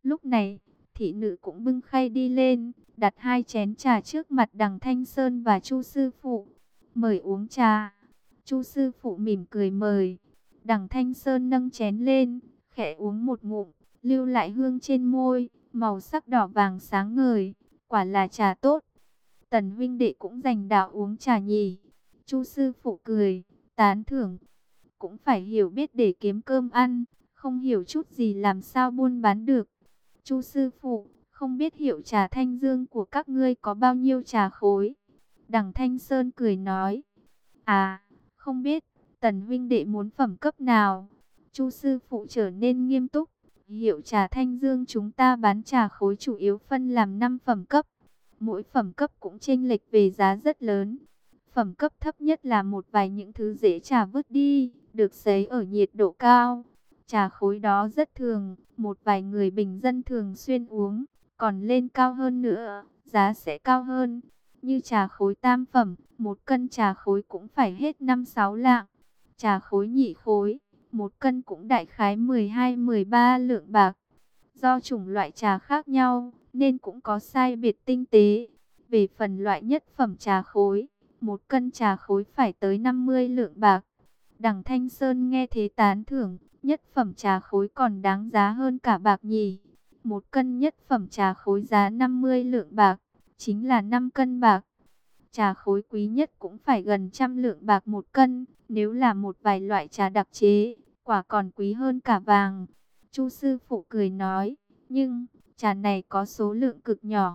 Lúc này, thị nữ cũng bưng khay đi lên, đặt 2 chén trà trước mặt Đằng Thanh Sơn và Chu sư phụ. Mời uống trà. Chu sư phụ mỉm cười mời. Đằng Thanh Sơn nâng chén lên, khẽ uống một ngụm, lưu lại hương trên môi, màu sắc đỏ vàng sáng ngời, quả là trà tốt. Tần huynh đệ cũng dành đạo uống trà nhỉ? Chu sư phụ cười, tán thưởng. Cũng phải hiểu biết để kiếm cơm ăn, không hiểu chút gì làm sao buôn bán được. Chu sư phụ, không biết hiệu trà Thanh Dương của các ngươi có bao nhiêu trà khối? Đằng Thanh Sơn cười nói. À, không biết, Tần huynh đệ muốn phẩm cấp nào? Chu sư phụ trở nên nghiêm túc. Hiệu trà Thanh Dương chúng ta bán trà khối chủ yếu phân làm 5 phẩm cấp. Mỗi phẩm cấp cũng chênh lệch về giá rất lớn. Phẩm cấp thấp nhất là một vài những thứ dễ trà vứt đi, được sấy ở nhiệt độ cao. Trà khối đó rất thường, một vài người bình dân thường xuyên uống. Còn lên cao hơn nữa, giá sẽ cao hơn. Như trà khối tam phẩm, 1 cân trà khối cũng phải hết 5-6 lạng. Trà khối nhị khối, 1 cân cũng đại khái 12-13 lượng bạc. Do chủng loại trà khác nhau, nên cũng có sai biệt tinh tế. Về phần loại nhất phẩm trà khối, 1 cân trà khối phải tới 50 lượng bạc. Đằng Thanh Sơn nghe thế tán thưởng, nhất phẩm trà khối còn đáng giá hơn cả bạc nhỉ. 1 cân nhất phẩm trà khối giá 50 lượng bạc, chính là 5 cân bạc. Trà khối quý nhất cũng phải gần 100 lượng bạc 1 cân, nếu là một vài loại trà đặc chế, quả còn quý hơn cả vàng. Chu sư phụ cười nói, nhưng trà này có số lượng cực nhỏ.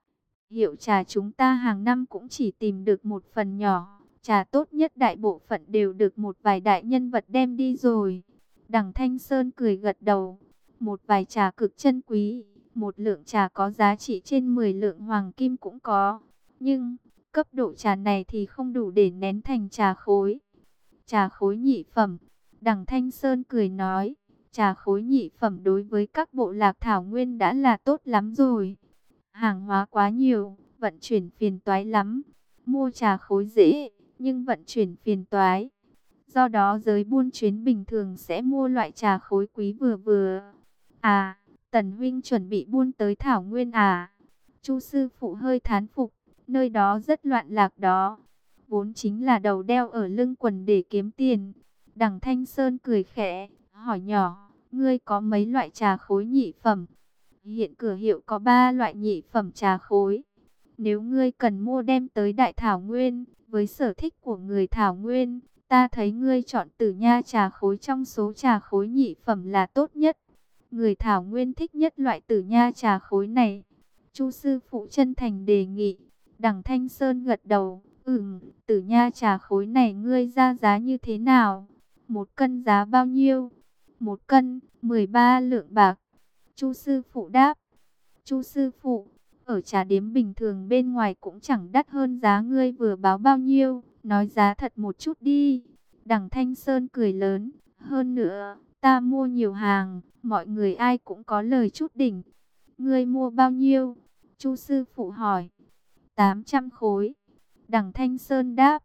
Hiệu trà chúng ta hàng năm cũng chỉ tìm được một phần nhỏ, trà tốt nhất đại bộ phận đều được một vài đại nhân vật đem đi rồi. Đằng Thanh Sơn cười gật đầu, một vài trà cực chân quý, 1 lượng trà có giá trị trên 10 lượng hoàng kim cũng có. Nhưng, cấp độ trà này thì không đủ để nén thành trà khối. Trà khối nhị phẩm, Đằng Thanh Sơn cười nói, trà khối nhị phẩm đối với các bộ lạc thảo nguyên đã là tốt lắm rồi. Hàng hóa quá nhiều, vận chuyển phiền toái lắm. Mua trà khối dễ, nhưng vận chuyển phiền toái. Do đó giới buôn chuyến bình thường sẽ mua loại trà khối quý vừa vừa. À, Tần huynh chuẩn bị buôn tới thảo nguyên à? Chu sư phụ hơi thán phục, nơi đó rất loạn lạc đó. Vốn chính là đầu đeo ở lưng quần để kiếm tiền. Đằng Thanh Sơn cười khẽ, hỏi nhỏ, ngươi có mấy loại trà khối nhị phẩm? Hiện cửa hiệu có 3 loại nhị phẩm trà khối. Nếu ngươi cần mua đem tới Đại Thảo Nguyên, với sở thích của người Thảo Nguyên, ta thấy ngươi chọn Tử Nha trà khối trong số trà khối nhị phẩm là tốt nhất. Người Thảo Nguyên thích nhất loại Tử Nha trà khối này. Chu sư phụ chân thành đề nghị. Đằng Thanh Sơn gật đầu. Tử Nha trà khối này ngươi ra giá như thế nào? 1 cân giá bao nhiêu? 1 cân, 13 lượng bạc. Chu sư phụ đáp. Chu sư phụ, ở trà điếm bình thường bên ngoài cũng chẳng đắt hơn giá ngươi vừa báo bao nhiêu, nói giá thật một chút đi. Đằng Thanh Sơn cười lớn, hơn nữa, ta mua nhiều hàng, mọi người ai cũng có lời chút đỉnh. Ngươi mua bao nhiêu? Chu sư phụ hỏi. 800 khối. Đằng Thanh Sơn đáp.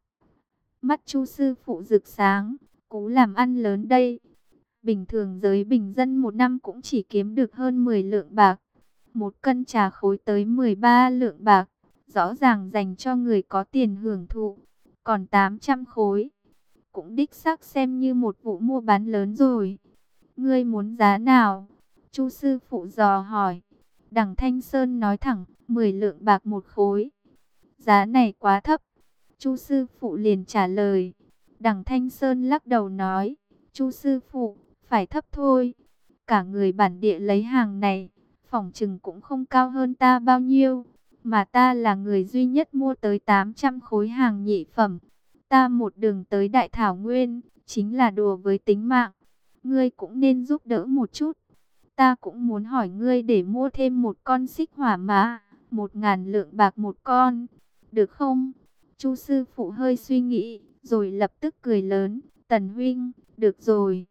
Mắt Chu sư phụ rực sáng, cố làm ăn lớn đây. Bình thường giới bình dân một năm cũng chỉ kiếm được hơn 10 lượng bạc. 1 cân trà khối tới 13 lượng bạc. Rõ ràng dành cho người có tiền hưởng thụ. Còn 800 khối. Cũng đích xác xem như một vụ mua bán lớn rồi. Ngươi muốn giá nào? Chu sư phụ dò hỏi. Đằng Thanh Sơn nói thẳng, 10 lượng bạc 1 khối. Giá này quá thấp. Chu sư phụ liền trả lời. Đằng Thanh Sơn lắc đầu nói. Chu sư phụ, phải thấp thôi. Cả người bản địa lấy hàng này, phỏng chừng cũng không cao hơn ta bao nhiêu. Mà ta là người duy nhất mua tới 800 khối hàng nhị phẩm. Ta một đường tới Đại Thảo Nguyên, chính là đùa với tính mạng. Ngươi cũng nên giúp đỡ một chút. Ta cũng muốn hỏi ngươi để mua thêm 1 con xích hỏa mã, 1000 lượng bạc 1 con. Được không? Chu sư phụ hơi suy nghĩ, rồi lập tức cười lớn. Tần huynh, được rồi.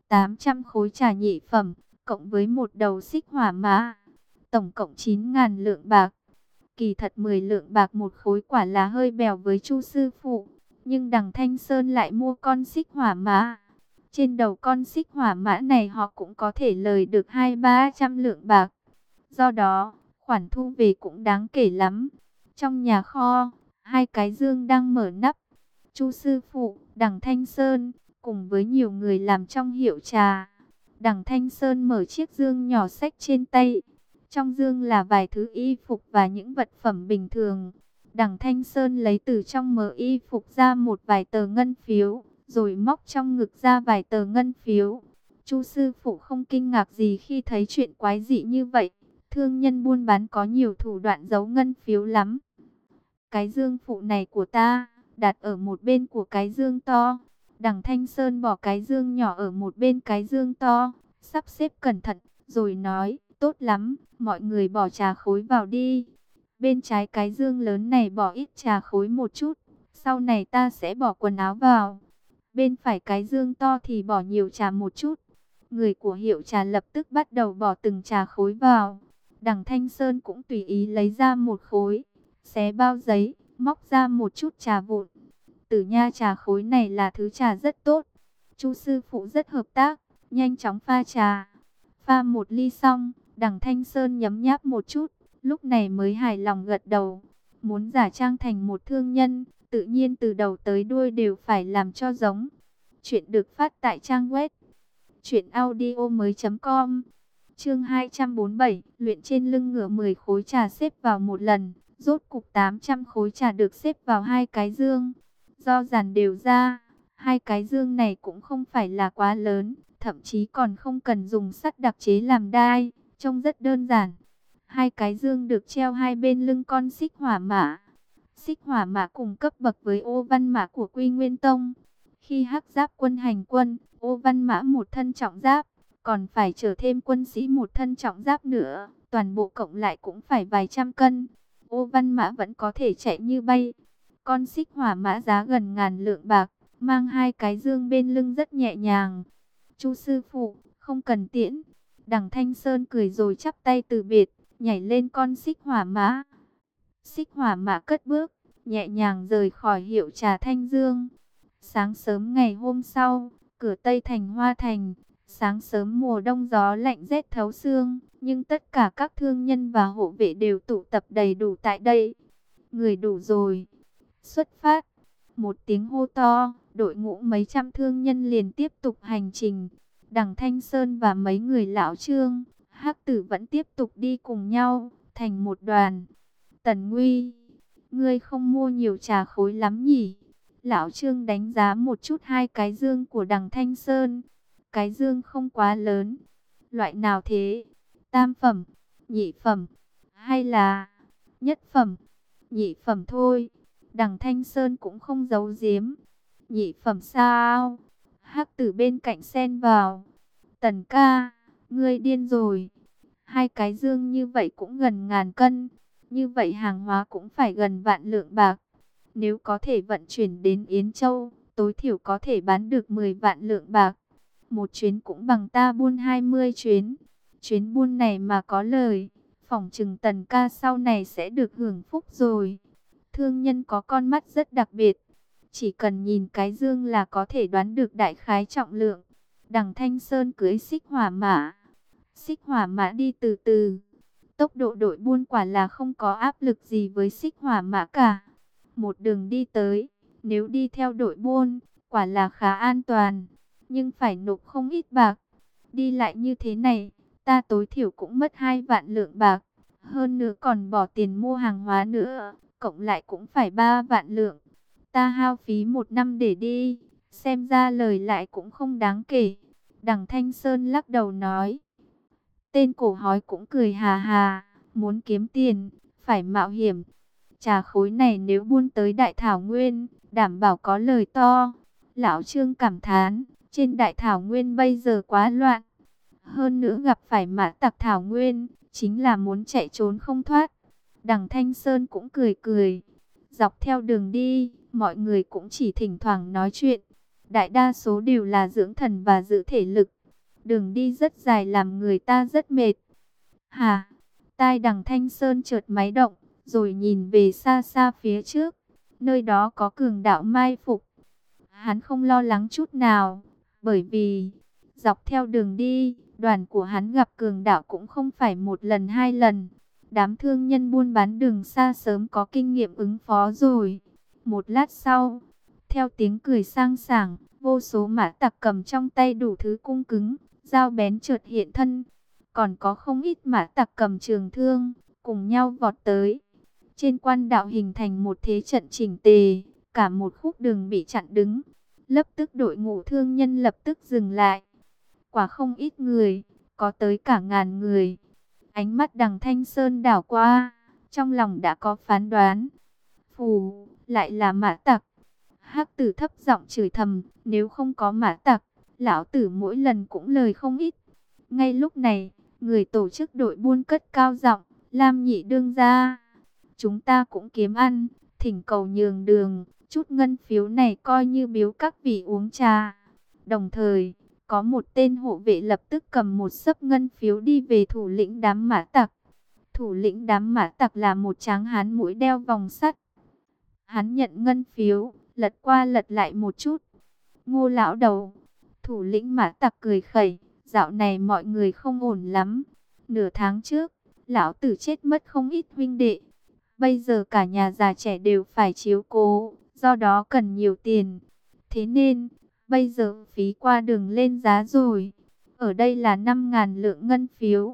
800 khối trà nhị phẩm, cộng với 1 đầu xích hỏa mã. Tổng cộng 9000 lượng bạc. Kỳ thật 10 lượng bạc 1 khối quả là hơi bèo với Chu sư phụ. Nhưng đằng Thanh Sơn lại mua con xích hỏa mã. Trên đầu con xích hỏa mã này họ cũng có thể lời được 200-300 lượng bạc. Do đó, khoản thu về cũng đáng kể lắm. Trong nhà kho, hai cái dương đang mở nắp. Chu sư phụ, Đằng Thanh Sơn, cùng với nhiều người làm trong hiệu trà. Đằng Thanh Sơn mở chiếc dương nhỏ xách trên tay. Trong dương là vài thứ y phục và những vật phẩm bình thường. Đằng Thanh Sơn lấy từ trong mớ y phục ra một vài tờ ngân phiếu, rồi móc trong ngực ra vài tờ ngân phiếu. Chu sư phụ không kinh ngạc gì khi thấy chuyện quái dị như vậy. Thương nhân buôn bán có nhiều thủ đoạn giấu ngân phiếu lắm. Cái dương phụ này của ta, đặt ở một bên của cái dương to. Đằng Thanh Sơn bỏ cái dương nhỏ ở một bên cái dương to, sắp xếp cẩn thận, rồi nói, tốt lắm, mọi người bỏ trà khối vào đi. Bên trái cái dương lớn này bỏ ít trà khối một chút, sau này ta sẽ bỏ quần áo vào. Bên phải cái dương to thì bỏ nhiều trà một chút. Người của hiệu trà lập tức bắt đầu bỏ từng trà khối vào. Đằng Thanh Sơn cũng tùy ý lấy ra một khối, xé bao giấy, móc ra một chút trà vụn. Tử nha, trà khối này là thứ trà rất tốt. Chu sư phụ rất hợp tác, nhanh chóng pha trà. Pha một ly xong, Đằng Thanh Sơn nhấm nháp một chút, lúc này mới hài lòng gật đầu. Muốn giả trang thành một thương nhân, tự nhiên từ đầu tới đuôi đều phải làm cho giống. Chuyện được phát tại trang web truyệnaudiomoi.com. Chương 247, luyện trên lưng ngựa 10 khối trà xếp vào một lần, rốt cục 800 khối trà được xếp vào hai cái dương. Do dàn đều ra, hai cái dương này cũng không phải là quá lớn, thậm chí còn không cần dùng sắt đặc chế làm đai, trông rất đơn giản. Hai cái dương được treo hai bên lưng con xích hỏa mã. Xích hỏa mã cùng cấp bậc với ô văn mã của Quy Nguyên Tông. Khi Hắc Giáp quân hành quân, ô văn mã một thân trọng giáp, còn phải chở thêm quân sĩ một thân trọng giáp nữa, toàn bộ cộng lại cũng phải vài trăm cân. Ô văn mã vẫn có thể chạy như bay. Con xích hỏa mã giá gần ngàn lượng bạc, mang hai cái dương bên lưng rất nhẹ nhàng. Chu sư phụ, không cần tiễn. Đằng Thanh Sơn cười rồi chắp tay từ biệt, nhảy lên con xích hỏa mã. Xích hỏa mã cất bước, nhẹ nhàng rời khỏi hiệu trà Thanh Dương. Sáng sớm ngày hôm sau, cửa Tây thành Hoa Thành, sáng sớm mùa đông gió lạnh rét thấu xương, nhưng tất cả các thương nhân và hộ vệ đều tụ tập đầy đủ tại đây. Người đủ rồi. Xuất phát. Một tiếng hô to, đội ngũ mấy trăm thương nhân liền tiếp tục hành trình. Đằng Thanh Sơn và mấy người lão Trương, Hắc Tử vẫn tiếp tục đi cùng nhau, thành một đoàn. Tần Nguy, ngươi không mua nhiều trà khối lắm nhỉ? Lão Trương đánh giá một chút hai cái dương của Đằng Thanh Sơn. Cái dương không quá lớn. Loại nào thế? Tam phẩm, nhị phẩm, hay là nhất phẩm? Nhị phẩm thôi. Đằng Thanh Sơn cũng không giấu giếm. Nhị phẩm sao? Hắc Tử bên cạnh xen vào. Tần ca, ngươi điên rồi. Hai cái dương như vậy cũng gần ngàn cân. Như vậy hàng hóa cũng phải gần vạn lượng bạc. Nếu có thể vận chuyển đến Yến Châu, tối thiểu có thể bán được 10 vạn lượng bạc. Một chuyến cũng bằng ta buôn 20 chuyến. Chuyến buôn này mà có lời, phỏng chừng Tần ca sau này sẽ được hưởng phúc rồi. Thương nhân có con mắt rất đặc biệt. Chỉ cần nhìn cái dương là có thể đoán được đại khái trọng lượng. Đằng Thanh Sơn cưỡi xích hỏa mã. Xích hỏa mã đi từ từ. Tốc độ đội buôn quả là không có áp lực gì với xích hỏa mã cả. Một đường đi tới, nếu đi theo đội buôn, quả là khá an toàn. Nhưng phải nộp không ít bạc. Đi lại như thế này, ta tối thiểu cũng mất 2 vạn lượng bạc. Hơn nữa còn bỏ tiền mua hàng hóa nữa, cộng lại cũng phải 3 vạn lượng. Ta hao phí 1 năm để đi, xem ra lời lại cũng không đáng kể. Đằng Thanh Sơn lắc đầu nói. Tên cổ hói cũng cười hà hà, muốn kiếm tiền, phải mạo hiểm. Trà khối này nếu buôn tới Đại Thảo Nguyên, đảm bảo có lời to. Lão Trương cảm thán, trên Đại Thảo Nguyên bây giờ quá loạn. Hơn nữa gặp phải mã tặc Thảo Nguyên, chính là muốn chạy trốn không thoát. Đằng Thanh Sơn cũng cười cười. Dọc theo đường đi, mọi người cũng chỉ thỉnh thoảng nói chuyện. Đại đa số đều là dưỡng thần và giữ thể lực. Đường đi rất dài làm người ta rất mệt. Hà, tai Đằng Thanh Sơn chợt máy động, rồi nhìn về xa xa phía trước. Nơi đó có cường đạo mai phục. Hắn không lo lắng chút nào, bởi vì dọc theo đường đi, Đoàn của hắn gặp cường đạo cũng không phải một lần hai lần. Đám thương nhân buôn bán đường xa sớm có kinh nghiệm ứng phó rồi. Một lát sau, theo tiếng cười sang sảng, vô số mã tặc cầm trong tay đủ thứ cung cứng, dao bén chợt hiện thân. Còn có không ít mã tặc cầm trường thương, cùng nhau vọt tới. Trên quan đạo hình thành một thế trận chỉnh tề, cả một khúc đường bị chặn đứng. Lập tức đội ngũ thương nhân lập tức dừng lại. Quả không ít người, có tới cả ngàn người. Ánh mắt Đằng Thanh Sơn đảo qua, trong lòng đã có phán đoán. Phù, lại là mã tặc. Hắc Tử thấp giọng chửi thầm, nếu không có mã tặc, lão tử mỗi lần cũng lời không ít. Ngay lúc này, người tổ chức đội buôn cất cao giọng, Lam Nhị đương ra. Chúng ta cũng kiếm ăn, thỉnh cầu nhường đường, chút ngân phiếu này coi như biếu các vị uống trà. Đồng thời, có một tên hộ vệ lập tức cầm một xấp ngân phiếu đi về thủ lĩnh đám mã tặc. Thủ lĩnh đám mã tặc là một tráng hán mũi đeo vòng sắt. Hắn nhận ngân phiếu, lật qua lật lại một chút. Ngô lão đầu, thủ lĩnh mã tặc cười khẩy, dạo này mọi người không ổn lắm. Nửa tháng trước, lão tử chết mất không ít huynh đệ. Bây giờ cả nhà già trẻ đều phải chiếu cố, do đó cần nhiều tiền. Thế nên, bây giờ phí qua đường lên giá rồi. Ở đây là 5.000 lượng ngân phiếu.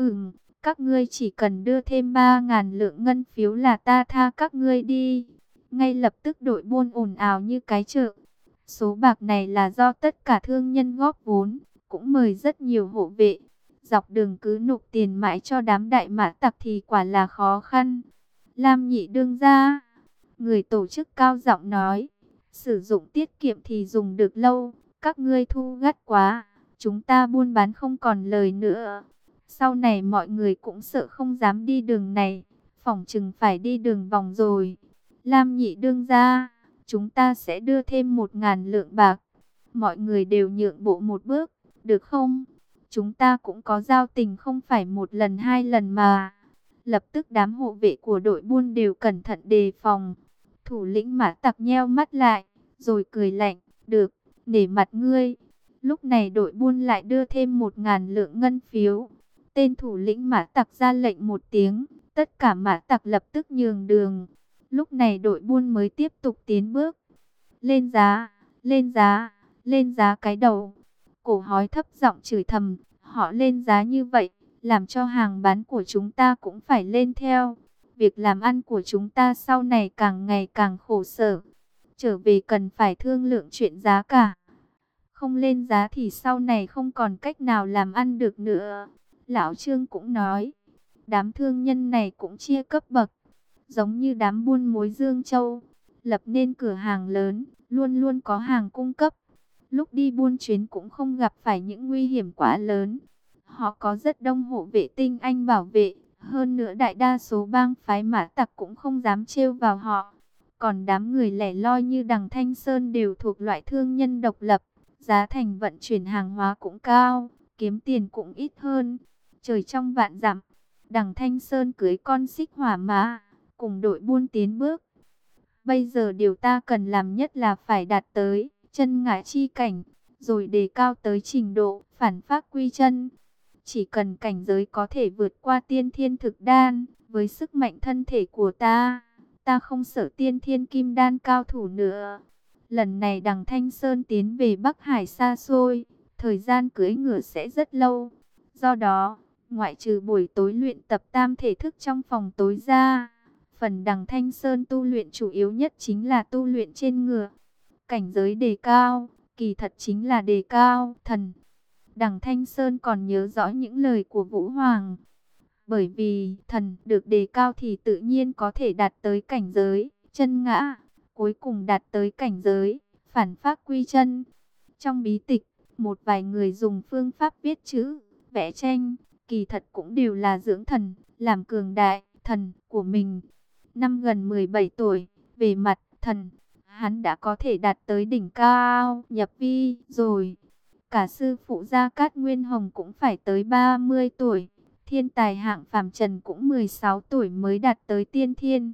Các ngươi chỉ cần đưa thêm 3.000 lượng ngân phiếu là ta tha các ngươi đi. Ngay lập tức đội buôn ồn ào như cái chợ. Số bạc này là do tất cả thương nhân góp vốn, cũng mời rất nhiều hộ vệ. Dọc đường cứ nộp tiền mãi cho đám đại mã tặc thì quả là khó khăn. Lam Nhị đương ra, người tổ chức cao giọng nói, sử dụng tiết kiệm thì dùng được lâu, các ngươi thu gắt quá, chúng ta buôn bán không còn lời nữa. Sau này mọi người cũng sợ không dám đi đường này, phỏng chừng phải đi đường vòng rồi. Lam Nhị đương ra, chúng ta sẽ đưa thêm 1.000 lượng bạc. Mọi người đều nhượng bộ một bước, được không? Chúng ta cũng có giao tình không phải một lần hai lần mà. Lập tức đám hộ vệ của đội buôn đều cẩn thận đề phòng. Thủ lĩnh mã tặc nheo mắt lại, rồi cười lạnh, được, nể mặt ngươi. Lúc này đội buôn lại đưa thêm 1.000 lượng ngân phiếu. Tên thủ lĩnh mã tặc ra lệnh một tiếng, tất cả mã tặc lập tức nhường đường. Lúc này đội buôn mới tiếp tục tiến bước. Lên giá, lên giá, lên giá cái đầu. Cổ hói thấp giọng chửi thầm, họ lên giá như vậy, làm cho hàng bán của chúng ta cũng phải lên theo. Việc làm ăn của chúng ta sau này càng ngày càng khổ sở. Trở về cần phải thương lượng chuyện giá cả. Không lên giá thì sau này không còn cách nào làm ăn được nữa. Lão Trương cũng nói, đám thương nhân này cũng chia cấp bậc. Giống như đám buôn muối Dương Châu, lập nên cửa hàng lớn, luôn luôn có hàng cung cấp. Lúc đi buôn chuyến cũng không gặp phải những nguy hiểm quá lớn. Họ có rất đông hộ vệ tinh anh bảo vệ. Hơn nữa đại đa số bang phái mã tặc cũng không dám trêu vào họ. Còn đám người lẻ loi như Đằng Thanh Sơn đều thuộc loại thương nhân độc lập. Giá thành vận chuyển hàng hóa cũng cao, kiếm tiền cũng ít hơn. Trời trong vạn dặm, Đằng Thanh Sơn cưới con xích hỏa mã, cùng đội buôn tiến bước. Bây giờ điều ta cần làm nhất là phải đạt tới chân ngã chi cảnh, rồi đề cao tới trình độ phản phác quy chân. Chỉ cần cảnh giới có thể vượt qua tiên thiên thực đan, với sức mạnh thân thể của ta, ta không sợ tiên thiên kim đan cao thủ nữa. Lần này Đằng Thanh Sơn tiến về Bắc Hải xa xôi, thời gian cưỡi ngựa sẽ rất lâu. Do đó, ngoại trừ buổi tối luyện tập tam thể thức trong phòng tối ra, phần Đằng Thanh Sơn tu luyện chủ yếu nhất chính là tu luyện trên ngựa. Cảnh giới đề cao, kỳ thật chính là đề cao thần. Đằng Thanh Sơn còn nhớ rõ những lời của Vũ Hoàng. Bởi vì thần được đề cao thì tự nhiên có thể đạt tới cảnh giới chân ngã, cuối cùng đạt tới cảnh giới phản phác quy chân. Trong bí tịch, một vài người dùng phương pháp viết chữ, vẽ tranh, kỳ thật cũng đều là dưỡng thần, làm cường đại thần của mình. Năm gần 17 tuổi, về mặt thần, hắn đã có thể đạt tới đỉnh cao nhập vi rồi. Cả sư phụ Gia Cát Nguyên Hồng cũng phải tới 30 tuổi. Thiên tài hạng phàm trần cũng 16 tuổi mới đạt tới tiên thiên.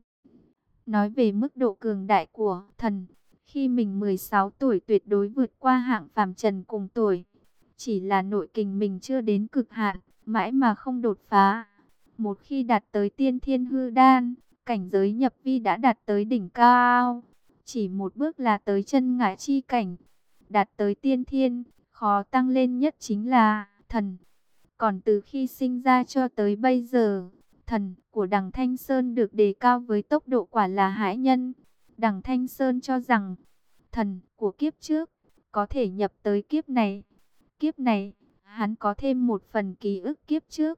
Nói về mức độ cường đại của thần, khi mình 16 tuổi tuyệt đối vượt qua hạng phàm trần cùng tuổi. chỉ là nội kình mình chưa đến cực hạn, mãi mà không đột phá. Một khi đạt tới tiên thiên hư đan, cảnh giới nhập vi đã đạt tới đỉnh cao, chỉ một bước là tới chân ngã chi cảnh. Đạt tới tiên thiên, khó tăng lên nhất chính là thần. Còn từ khi sinh ra cho tới bây giờ, thần của Đằng Thanh Sơn được đề cao với tốc độ quả là hãi nhân. Đằng Thanh Sơn cho rằng thần của kiếp trước có thể nhập tới kiếp này. Kiếp này, hắn có thêm một phần ký ức kiếp trước.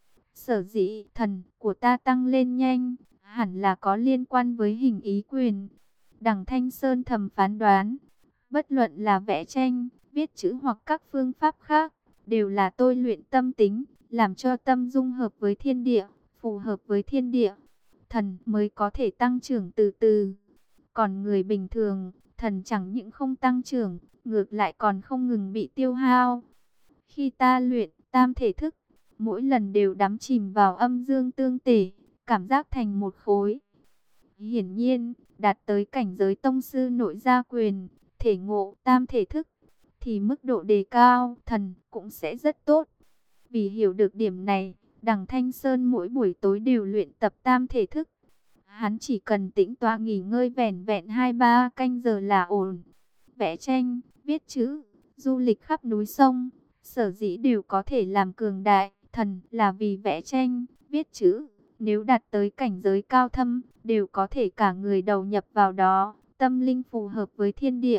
Sở dĩ thần của ta tăng lên nhanh, hẳn là có liên quan với hình ý quyền. Đằng Thanh Sơn thầm phán đoán, bất luận là vẽ tranh, viết chữ hoặc các phương pháp khác, đều là tôi luyện tâm tính, làm cho tâm dung hợp với thiên địa, phù hợp với thiên địa. Thần mới có thể tăng trưởng từ từ. Còn người bình thường, thần chẳng những không tăng trưởng, ngược lại còn không ngừng bị tiêu hao. Khi ta luyện tam thể thức, mỗi lần đều đắm chìm vào âm dương tương tể, cảm giác thành một khối. Hiển nhiên, đạt tới cảnh giới tông sư nội gia quyền, thể ngộ tam thể thức, thì mức độ đề cao thần cũng sẽ rất tốt. Vì hiểu được điểm này, Đằng Thanh Sơn mỗi buổi tối đều luyện tập tam thể thức. Hắn chỉ cần tĩnh tọa nghỉ ngơi vẻn vẹn 2-3 canh giờ là ổn. Vẽ tranh, viết chữ, du lịch khắp núi sông, sở dĩ đều có thể làm cường đại thần là vì vẽ tranh, viết chữ. Nếu đạt tới cảnh giới cao thâm, đều có thể cả người đầu nhập vào đó, tâm linh phù hợp với thiên địa.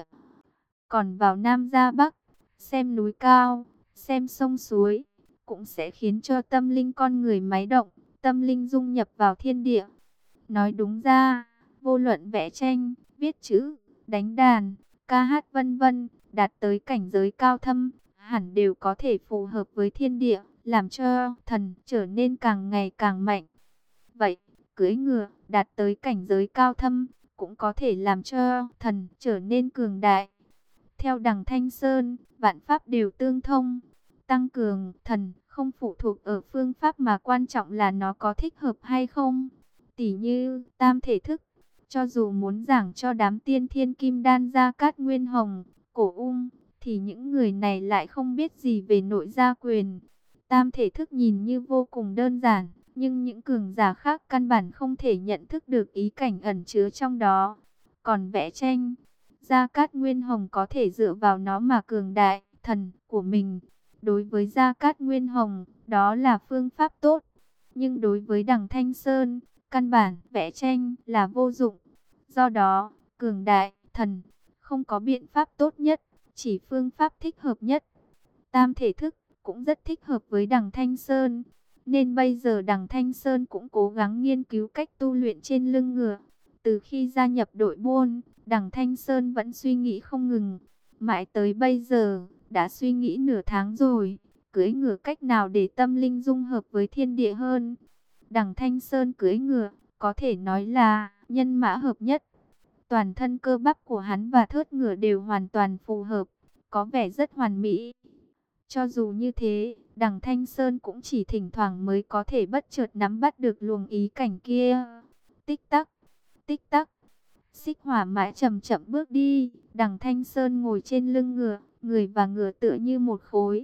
Còn vào Nam ra Bắc, xem núi cao, xem sông suối, cũng sẽ khiến cho tâm linh con người máy động, tâm linh dung nhập vào thiên địa. Nói đúng ra, vô luận vẽ tranh, viết chữ, đánh đàn, ca hát vân vân, đạt tới cảnh giới cao thâm, hẳn đều có thể phù hợp với thiên địa, làm cho thần trở nên càng ngày càng mạnh. Vậy, cưỡi ngựa, đạt tới cảnh giới cao thâm, cũng có thể làm cho thần trở nên cường đại. Theo Đằng Thanh Sơn, vạn pháp đều tương thông. Tăng cường thần không phụ thuộc ở phương pháp mà quan trọng là nó có thích hợp hay không. Tỉ như tam thể thức, cho dù muốn giảng cho đám tiên thiên kim đan Gia Cát Nguyên Hồng, Cổ Ung, thì những người này lại không biết gì về nội gia quyền. Tam thể thức nhìn như vô cùng đơn giản, nhưng những cường giả khác căn bản không thể nhận thức được ý cảnh ẩn chứa trong đó. Còn vẽ tranh, Gia Cát Nguyên Hồng có thể dựa vào nó mà cường đại thần của mình. Đối với Gia Cát Nguyên Hồng, đó là phương pháp tốt. Nhưng đối với Đằng Thanh Sơn, căn bản vẽ tranh là vô dụng. Do đó, cường đại thần không có biện pháp tốt nhất, chỉ phương pháp thích hợp nhất. Tam thể thức cũng rất thích hợp với Đằng Thanh Sơn. Nên bây giờ Đằng Thanh Sơn cũng cố gắng nghiên cứu cách tu luyện trên lưng ngựa. Từ khi gia nhập đội buôn, Đằng Thanh Sơn vẫn suy nghĩ không ngừng. Mãi tới bây giờ, đã suy nghĩ nửa tháng rồi. Cưỡi ngựa cách nào để tâm linh dung hợp với thiên địa hơn. Đằng Thanh Sơn cưỡi ngựa, có thể nói là nhân mã hợp nhất. Toàn thân cơ bắp của hắn và thớt ngựa đều hoàn toàn phù hợp, có vẻ rất hoàn mỹ. Cho dù như thế, Đằng Thanh Sơn cũng chỉ thỉnh thoảng mới có thể bất chợt nắm bắt được luồng ý cảnh kia. Tích tắc, tích tắc. Xích Hỏa mãi chậm chậm bước đi, Đằng Thanh Sơn ngồi trên lưng ngựa, người và ngựa tựa như một khối.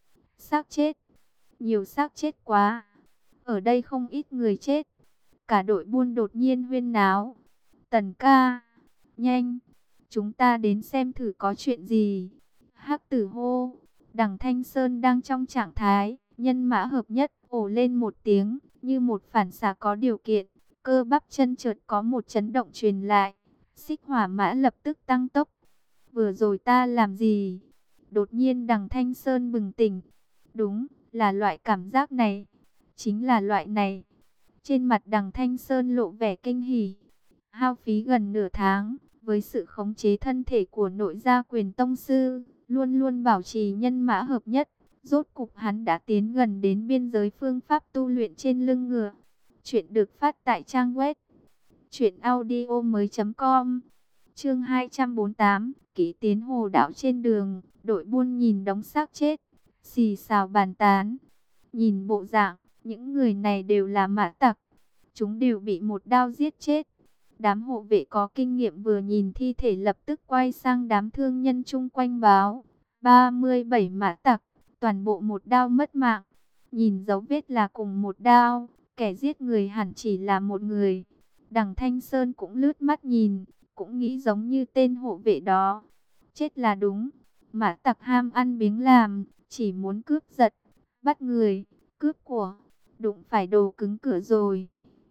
Xác chết, nhiều xác chết quá. Ở đây không ít người chết. Cả đội buôn đột nhiên huyên náo. Tần ca, nhanh, chúng ta đến xem thử có chuyện gì. Hắc Tử hô. Đằng Thanh Sơn đang trong trạng thái nhân mã hợp nhất, ồ lên một tiếng, như một phản xạ có điều kiện, cơ bắp chân chợt có một chấn động truyền lại. Xích Hỏa mã lập tức tăng tốc. Vừa rồi ta làm gì? Đột nhiên Đằng Thanh Sơn bừng tỉnh. Đúng, là loại cảm giác này. Chính là loại này. Trên mặt Đằng Thanh Sơn lộ vẻ kinh hỉ. Hao phí gần nửa tháng, với sự khống chế thân thể của nội gia quyền tông sư, luôn luôn bảo trì nhân mã hợp nhất. Rốt cục hắn đã tiến gần đến biên giới phương pháp tu luyện trên lưng ngựa. Chuyện được phát tại trang web truyệnaudiomoi.com. Chương 248, kỷ tiến hồ đảo trên đường, đội buôn nhìn đống xác chết, xì xào bàn tán. Nhìn bộ dạng, những người này đều là mã tặc, chúng đều bị một đao giết chết. Đám hộ vệ có kinh nghiệm vừa nhìn thi thể lập tức quay sang đám thương nhân chung quanh báo, 37 mã tặc, toàn bộ một đao mất mạng. Nhìn dấu vết là cùng một đao, kẻ giết người hẳn chỉ là một người. Đằng Thanh Sơn cũng lướt mắt nhìn, cũng nghĩ giống như tên hộ vệ đó. Chết là đúng, mã tặc ham ăn biếng làm, chỉ muốn cướp giật, bắt người, cướp của, đụng phải đồ cứng cửa rồi.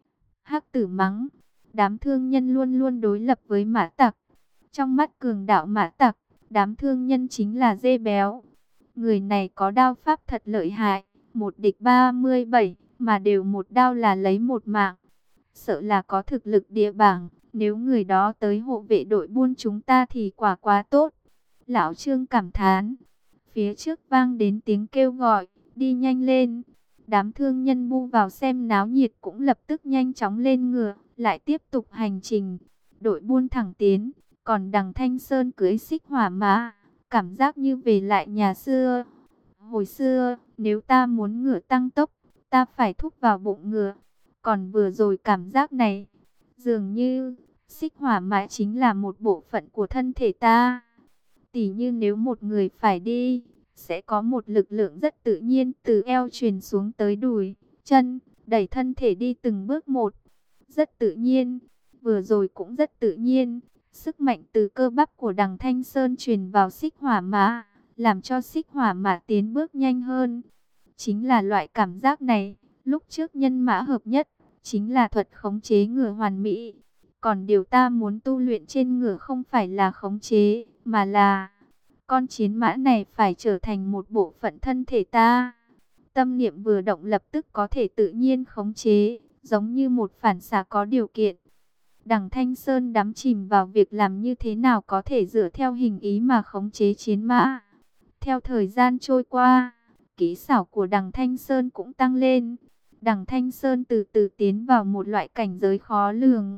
Hắc Tử mắng, đám thương nhân luôn luôn đối lập với mã tặc. Trong mắt cường đạo mã tặc, đám thương nhân chính là dê béo. Người này có đao pháp thật lợi hại, một địch 37, mà đều một đao là lấy một mạng. Sợ là có thực lực địa bảng, nếu người đó tới hộ vệ đội buôn chúng ta thì quả quá tốt. Lão Trương cảm thán, phía trước vang đến tiếng kêu gọi, đi nhanh lên. Đám thương nhân bu vào xem náo nhiệt cũng lập tức nhanh chóng lên ngựa, lại tiếp tục hành trình. Đội buôn thẳng tiến, còn đằng Thanh Sơn cưỡi xích hỏa mã, cảm giác như về lại nhà xưa. Hồi xưa, nếu ta muốn ngựa tăng tốc, ta phải thúc vào bụng ngựa. Còn vừa rồi cảm giác này, dường như xích hỏa mã chính là một bộ phận của thân thể ta. Tỉ như nếu một người phải đi, sẽ có một lực lượng rất tự nhiên từ eo truyền xuống tới đùi, chân, đẩy thân thể đi từng bước một. Rất tự nhiên, vừa rồi cũng rất tự nhiên. Sức mạnh từ cơ bắp của đằng Thanh Sơn truyền vào xích hỏa mã, làm cho xích hỏa mã tiến bước nhanh hơn. Chính là loại cảm giác này, lúc trước nhân mã hợp nhất, chính là thuật khống chế ngựa hoàn mỹ. Còn điều ta muốn tu luyện trên ngựa không phải là khống chế, mà là con chiến mã này phải trở thành một bộ phận thân thể ta. Tâm niệm vừa động lập tức có thể tự nhiên khống chế, giống như một phản xạ có điều kiện. Đằng Thanh Sơn đắm chìm vào việc làm như thế nào có thể dựa theo hình ý mà khống chế chiến mã. Theo thời gian trôi qua, kỹ xảo của đằng Thanh Sơn cũng tăng lên. Đằng Thanh Sơn từ từ tiến vào một loại cảnh giới khó lường.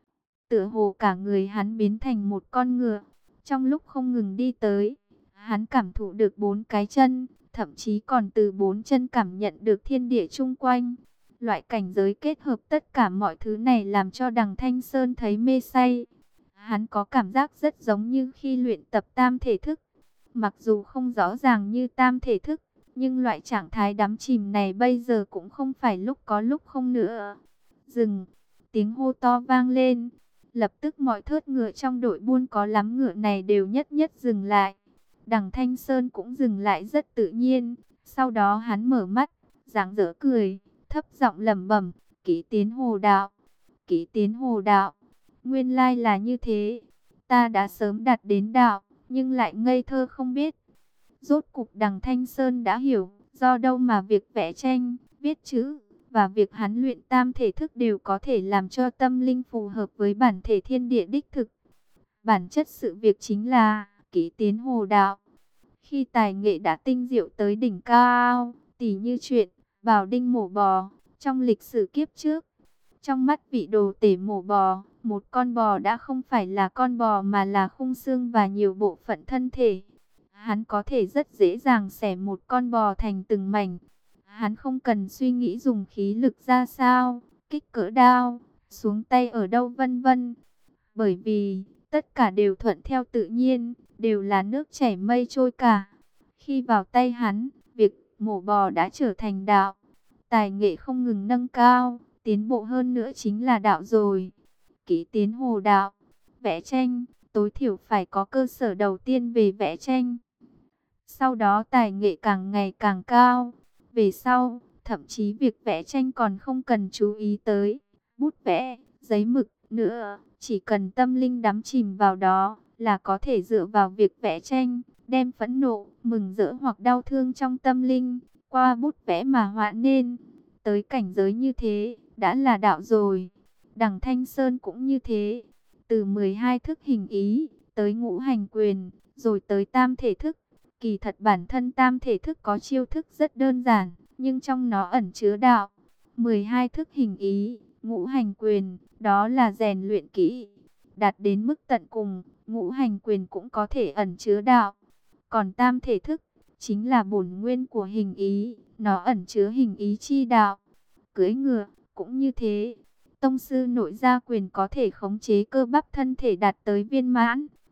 Tựa hồ cả người hắn biến thành một con ngựa. Trong lúc không ngừng đi tới, hắn cảm thụ được 4 cái chân, thậm chí còn từ 4 chân cảm nhận được thiên địa chung quanh. Loại cảnh giới kết hợp tất cả mọi thứ này làm cho đằng Thanh Sơn thấy mê say. Hắn có cảm giác rất giống như khi luyện tập tam thể thức. Mặc dù không rõ ràng như tam thể thức, nhưng loại trạng thái đắm chìm này bây giờ cũng không phải lúc có lúc không nữa. Dừng, tiếng hô to vang lên. Lập tức mọi thớt ngựa trong đội buôn có lắm ngựa này đều nhất nhất dừng lại. Đằng Thanh Sơn cũng dừng lại rất tự nhiên. Sau đó hắn mở mắt, dáng dở cười, thấp giọng lẩm bẩm, Kỷ Tiến Hồ đạo. Kỷ Tiến Hồ đạo, nguyên lai là như thế. Ta đã sớm đạt đến đạo, nhưng lại ngây thơ không biết. Rốt cục đằng Thanh Sơn đã hiểu, do đâu mà việc vẽ tranh, viết chữ và việc hắn luyện tam thể thức đều có thể làm cho tâm linh phù hợp với bản thể thiên địa đích thực. Bản chất sự việc chính là Kỷ Tiến Hồ đạo. Khi tài nghệ đã tinh diệu tới đỉnh cao, tỉ như chuyện Bào Đinh mổ bò trong lịch sử kiếp trước. Trong mắt vị đồ tể mổ bò, một con bò đã không phải là con bò mà là khung xương và nhiều bộ phận thân thể. Hắn có thể rất dễ dàng xẻ một con bò thành từng mảnh. Hắn không cần suy nghĩ dùng khí lực ra sao, kích cỡ đao, xuống tay ở đâu vân vân. Bởi vì tất cả đều thuận theo tự nhiên, đều là nước chảy mây trôi cả. Khi vào tay hắn, việc mổ bò đã trở thành đạo. Tài nghệ không ngừng nâng cao, tiến bộ hơn nữa chính là đạo rồi. Kỷ Tiến Hồ đạo, vẽ tranh, tối thiểu phải có cơ sở đầu tiên về vẽ tranh. Sau đó tài nghệ càng ngày càng cao. Về sau, thậm chí việc vẽ tranh còn không cần chú ý tới bút vẽ, giấy mực nữa. Chỉ cần tâm linh đắm chìm vào đó là có thể dựa vào việc vẽ tranh, đem phẫn nộ, mừng rỡ hoặc đau thương trong tâm linh, qua bút vẽ mà họa nên. Tới cảnh giới như thế, đã là đạo rồi. Đằng Thanh Sơn cũng như thế. Từ 12 thức hình ý, tới ngũ hành quyền, rồi tới tam thể thức. Kỳ thật bản thân tam thể thức có chiêu thức rất đơn giản, nhưng trong nó ẩn chứa đạo. 12 thức hình ý, ngũ hành quyền, đó là rèn luyện kỹ. Đạt đến mức tận cùng, ngũ hành quyền cũng có thể ẩn chứa đạo. Còn tam thể thức, chính là bổn nguyên của hình ý, nó ẩn chứa hình ý chi đạo. Cưỡi ngựa, cũng như thế. Tông sư nội gia quyền có thể khống chế cơ bắp thân thể đạt tới viên mãn,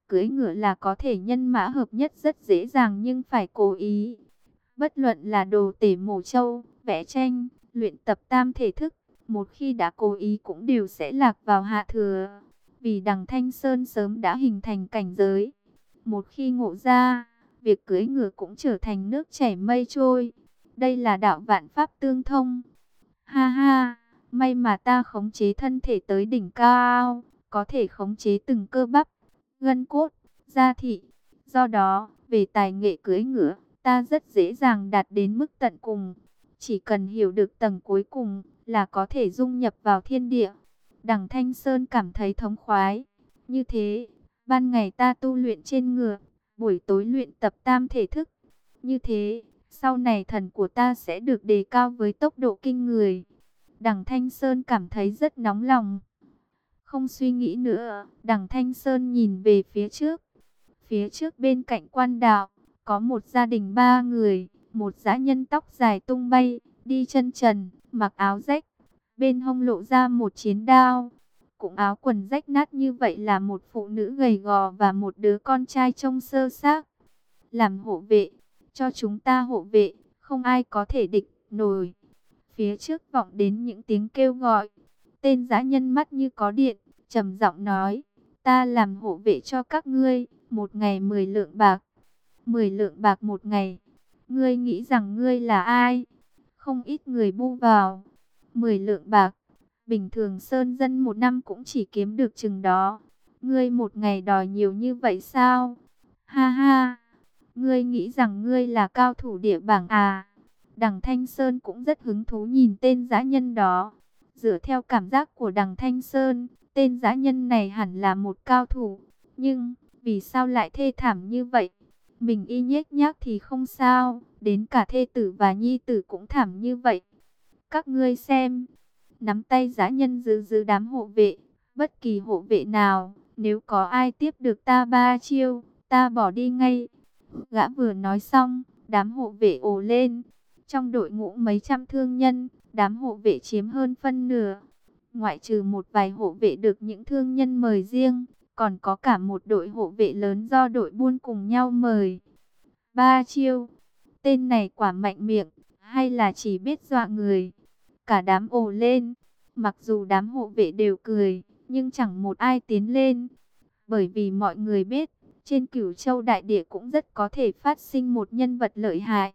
Cưỡi ngựa là có thể nhân mã hợp nhất rất dễ dàng nhưng phải cố ý. Bất luận là đồ tể mổ trâu, vẽ tranh, luyện tập tam thể thức, một khi đã cố ý cũng đều sẽ lạc vào hạ thừa. Vì đằng Thanh Sơn sớm đã hình thành cảnh giới. Một khi ngộ ra, việc cưỡi ngựa cũng trở thành nước chảy mây trôi. Đây là đạo vạn pháp tương thông. Ha ha, may mà ta khống chế thân thể tới đỉnh cao, có thể khống chế từng cơ bắp, gân cốt, da thịt. Do đó, về tài nghệ cưỡi ngựa, ta rất dễ dàng đạt đến mức tận cùng. Chỉ cần hiểu được tầng cuối cùng là có thể dung nhập vào thiên địa. Đằng Thanh Sơn cảm thấy thống khoái. Như thế, ban ngày ta tu luyện trên ngựa, buổi tối luyện tập tam thể thức. Như thế, sau này thần của ta sẽ được đề cao với tốc độ kinh người. Đằng Thanh Sơn cảm thấy rất nóng lòng. Không suy nghĩ nữa, đằng Thanh Sơn nhìn về phía trước. Phía trước bên cạnh quan đạo, có một gia đình 3 người, một dã nhân tóc dài tung bay, đi chân trần, mặc áo rách, bên hông lộ ra một chiến đao. Cũng áo quần rách nát như vậy là một phụ nữ gầy gò và một đứa con trai trông sơ xác. Làm hộ vệ, cho chúng ta hộ vệ, không ai có thể địch nổi. Phía trước vọng đến những tiếng kêu gọi. Tên dã nhân mắt như có điện, trầm giọng nói, ta làm hộ vệ cho các ngươi, một ngày 10 lượng bạc. 10 lượng bạc một ngày. Ngươi nghĩ rằng ngươi là ai? Không ít người bu vào. 10 lượng bạc. Bình thường sơn dân một năm cũng chỉ kiếm được chừng đó. Ngươi một ngày đòi nhiều như vậy sao? Ha ha. Ngươi nghĩ rằng ngươi là cao thủ địa bảng à? Đằng Thanh Sơn cũng rất hứng thú nhìn tên dã nhân đó. Dựa theo cảm giác của đằng Thanh Sơn, tên dã nhân này hẳn là một cao thủ. Nhưng, vì sao lại thê thảm như vậy? Mình y nhếch nhác thì không sao, đến cả thê tử và nhi tử cũng thảm như vậy. Các ngươi xem, nắm tay dã nhân giữ đám hộ vệ, bất kỳ hộ vệ nào, nếu có ai tiếp được ta 3 chiêu, ta bỏ đi ngay. Gã vừa nói xong, đám hộ vệ ồ lên. Trong đội ngũ mấy trăm thương nhân, đám hộ vệ chiếm hơn phân nửa. Ngoại trừ một vài hộ vệ được những thương nhân mời riêng, còn có cả một đội hộ vệ lớn do đội buôn cùng nhau mời. 3 chiêu, tên này quả mạnh miệng, hay là chỉ biết dọa người? Cả đám ồ lên, mặc dù đám hộ vệ đều cười, nhưng chẳng một ai tiến lên. Bởi vì mọi người biết, trên Cửu Châu đại địa cũng rất có thể phát sinh một nhân vật lợi hại.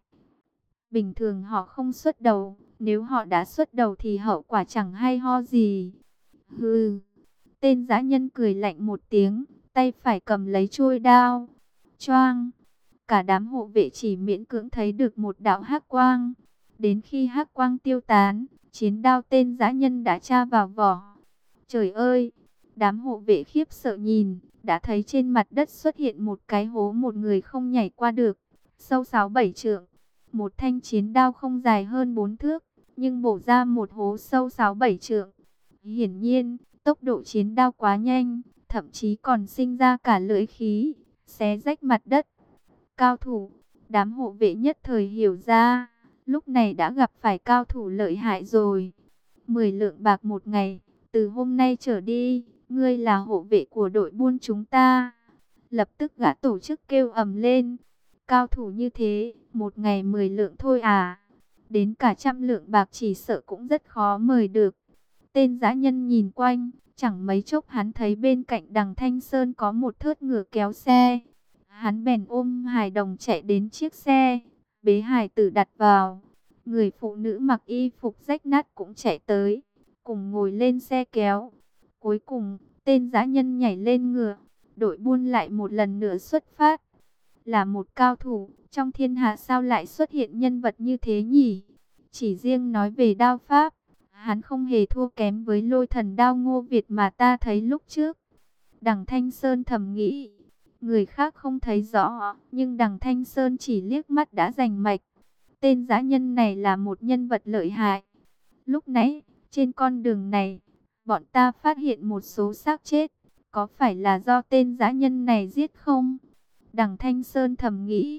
Bình thường họ không xuất đầu, nếu họ đã xuất đầu thì hậu quả chẳng hay ho gì. Hừ, tên dã nhân cười lạnh một tiếng, tay phải cầm lấy chuôi đao. Choang, cả đám hộ vệ chỉ miễn cưỡng thấy được một đạo hắc quang. Đến khi hắc quang tiêu tán, chiến đao tên dã nhân đã tra vào vỏ. Trời ơi, đám hộ vệ khiếp sợ nhìn, đã thấy trên mặt đất xuất hiện một cái hố một người không nhảy qua được, sâu 6-7 trượng. Một thanh chiến đao không dài hơn 4 thước, nhưng bổ ra một hố sâu 6-7 trượng. Hiển nhiên, tốc độ chiến đao quá nhanh, thậm chí còn sinh ra cả lưỡi khí, xé rách mặt đất. Cao thủ, đám hộ vệ nhất thời hiểu ra, lúc này đã gặp phải cao thủ lợi hại rồi. 10 lượng bạc một ngày, từ hôm nay trở đi, ngươi là hộ vệ của đội buôn chúng ta. Lập tức gã tổ chức kêu ầm lên. Cao thủ như thế, một ngày 10 lượng thôi à? Đến cả 100 lượng bạc chỉ sợ cũng rất khó mời được. Tên dã nhân nhìn quanh, chẳng mấy chốc hắn thấy bên cạnh đằng Thanh Sơn có một thớt ngựa kéo xe. Hắn bèn ôm hài đồng chạy đến chiếc xe, bế hài tử đặt vào. Người phụ nữ mặc y phục rách nát cũng chạy tới, cùng ngồi lên xe kéo. Cuối cùng, tên dã nhân nhảy lên ngựa, đội buôn lại một lần nữa xuất phát. Là một cao thủ, trong thiên hạ sao lại xuất hiện nhân vật như thế nhỉ? Chỉ riêng nói về đao pháp, hắn không hề thua kém với lôi thần đao Ngô Việt mà ta thấy lúc trước. Đằng Thanh Sơn thầm nghĩ, người khác không thấy rõ, nhưng đằng Thanh Sơn chỉ liếc mắt đã rành mạch. Tên dã nhân này là một nhân vật lợi hại. Lúc nãy, trên con đường này, bọn ta phát hiện một số xác chết. Có phải là do tên dã nhân này giết không? Đằng Thanh Sơn thầm nghĩ.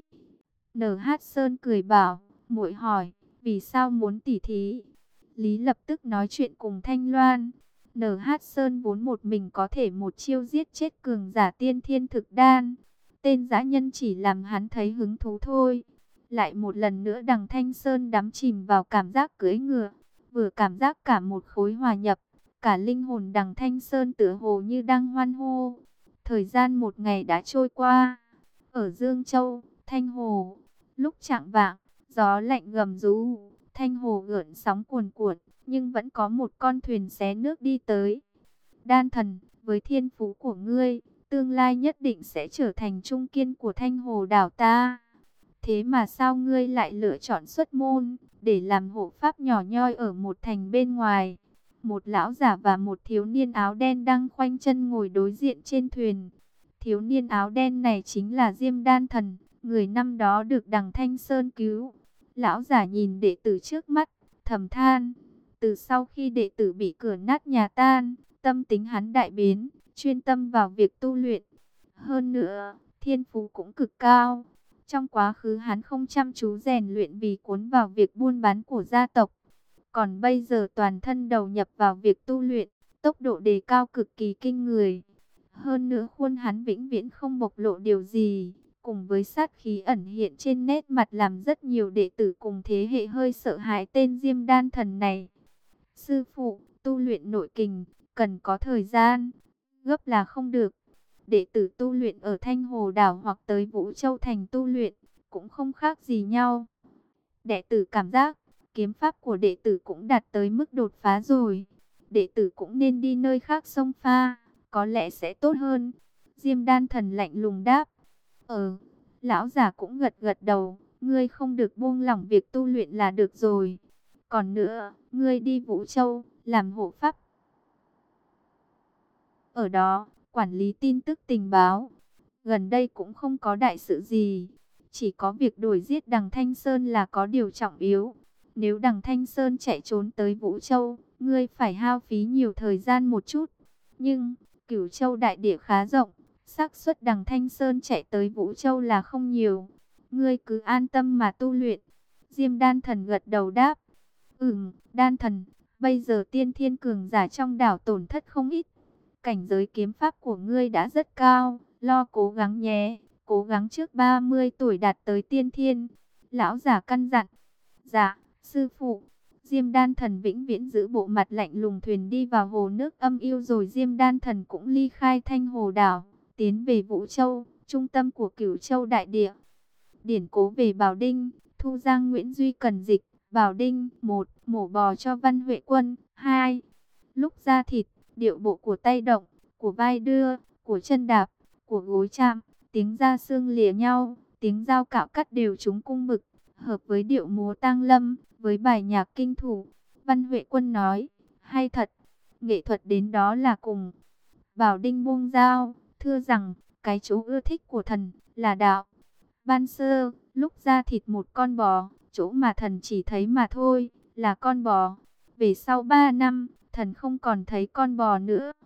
NH Sơn cười bảo, muội hỏi, vì sao muốn tỉ thí? Lý lập tức nói chuyện cùng Thanh Loan. NH Sơn vốn một mình có thể một chiêu giết chết cường giả tiên thiên thực đan. Tên dã nhân chỉ làm hắn thấy hứng thú thôi. Lại một lần nữa Đằng Thanh Sơn đắm chìm vào cảm giác cưỡi ngựa. Vừa cảm giác cả một khối hòa nhập. Cả linh hồn Đằng Thanh Sơn tựa hồ như đang hoan hô. Thời gian một ngày đã trôi qua. Ở Dương Châu, Thanh Hồ, lúc chạng vạng, gió lạnh gầm rú, Thanh Hồ gợn sóng cuồn cuộn, nhưng vẫn có một con thuyền xé nước đi tới. Đan thần, với thiên phú của ngươi, tương lai nhất định sẽ trở thành trung kiên của Thanh Hồ đảo ta. Thế mà sao ngươi lại lựa chọn xuất môn, để làm hộ pháp nhỏ nhoi ở một thành bên ngoài? Một lão giả và một thiếu niên áo đen đang khoanh chân ngồi đối diện trên thuyền. Thiếu niên áo đen này chính là Diêm Đan Thần, người năm đó được Đằng Thanh Sơn cứu. Lão giả nhìn đệ tử trước mắt, thầm than. Từ sau khi đệ tử bị cửa nát nhà tan, tâm tính hắn đại biến, chuyên tâm vào việc tu luyện. Hơn nữa, thiên phú cũng cực cao. Trong quá khứ hắn không chăm chú rèn luyện vì cuốn vào việc buôn bán của gia tộc. Còn bây giờ toàn thân đầu nhập vào việc tu luyện, tốc độ đề cao cực kỳ kinh người. Hơn nữa khuôn hắn vĩnh viễn không bộc lộ điều gì, cùng với sát khí ẩn hiện trên nét mặt làm rất nhiều đệ tử cùng thế hệ hơi sợ hãi tên Diêm Đan Thần này. Sư phụ, tu luyện nội kình, cần có thời gian, gấp là không được. Đệ tử tu luyện ở Thanh Hồ Đảo hoặc tới Vũ Châu Thành tu luyện, cũng không khác gì nhau. Đệ tử cảm giác, kiếm pháp của đệ tử cũng đạt tới mức đột phá rồi. Đệ tử cũng nên đi nơi khác xông pha, có lẽ sẽ tốt hơn. Diêm Đan Thần lạnh lùng đáp. Lão già cũng gật gật đầu, ngươi không được buông lỏng việc tu luyện là được rồi. Còn nữa, ngươi đi Vũ Châu, làm hộ pháp. Ở đó, quản lý tin tức tình báo. Gần đây cũng không có đại sự gì. Chỉ có việc đuổi giết Đằng Thanh Sơn là có điều trọng yếu. Nếu Đằng Thanh Sơn chạy trốn tới Vũ Châu, ngươi phải hao phí nhiều thời gian một chút. Nhưng, Cửu Châu đại địa khá rộng, xác suất Đằng Thanh Sơn chạy tới Vũ Châu là không nhiều. Ngươi cứ an tâm mà tu luyện. Diêm Đan Thần gật đầu đáp. Đan Thần, bây giờ tiên thiên cường giả trong đảo tổn thất không ít. Cảnh giới kiếm pháp của ngươi đã rất cao, lo cố gắng nhé, cố gắng trước 30 tuổi đạt tới tiên thiên. Lão giả căn dặn. Dạ, sư phụ. Diêm Đan Thần vĩnh viễn giữ bộ mặt lạnh lùng, thuyền đi vào hồ nước âm u rồi Diêm Đan Thần cũng ly khai Thanh Hồ đảo, tiến về Vũ Châu, trung tâm của Cửu Châu đại địa. Điển cố về Bảo Đinh, Thu Giang Nguyễn Duy cần dịch. Bảo Đinh 1. Mổ bò cho Văn Huệ Quân 2. Lúc ra thịt, điệu bộ của tay động, của vai đưa, của chân đạp, của gối chạm, tiếng da xương lìa nhau, tiếng dao cạo cắt đều trúng cung bực, hợp với điệu múa tang lâm, với bài nhạc kinh thủ. Văn Huệ Quân nói, hay thật, nghệ thuật đến đó là cùng. Bảo Đinh buông dao, thưa rằng, cái chỗ ưa thích của thần là đạo. Ban sơ, lúc ra thịt một con bò, chỗ mà thần chỉ thấy mà thôi, là con bò. Về sau 3 năm, thần không còn thấy con bò nữa.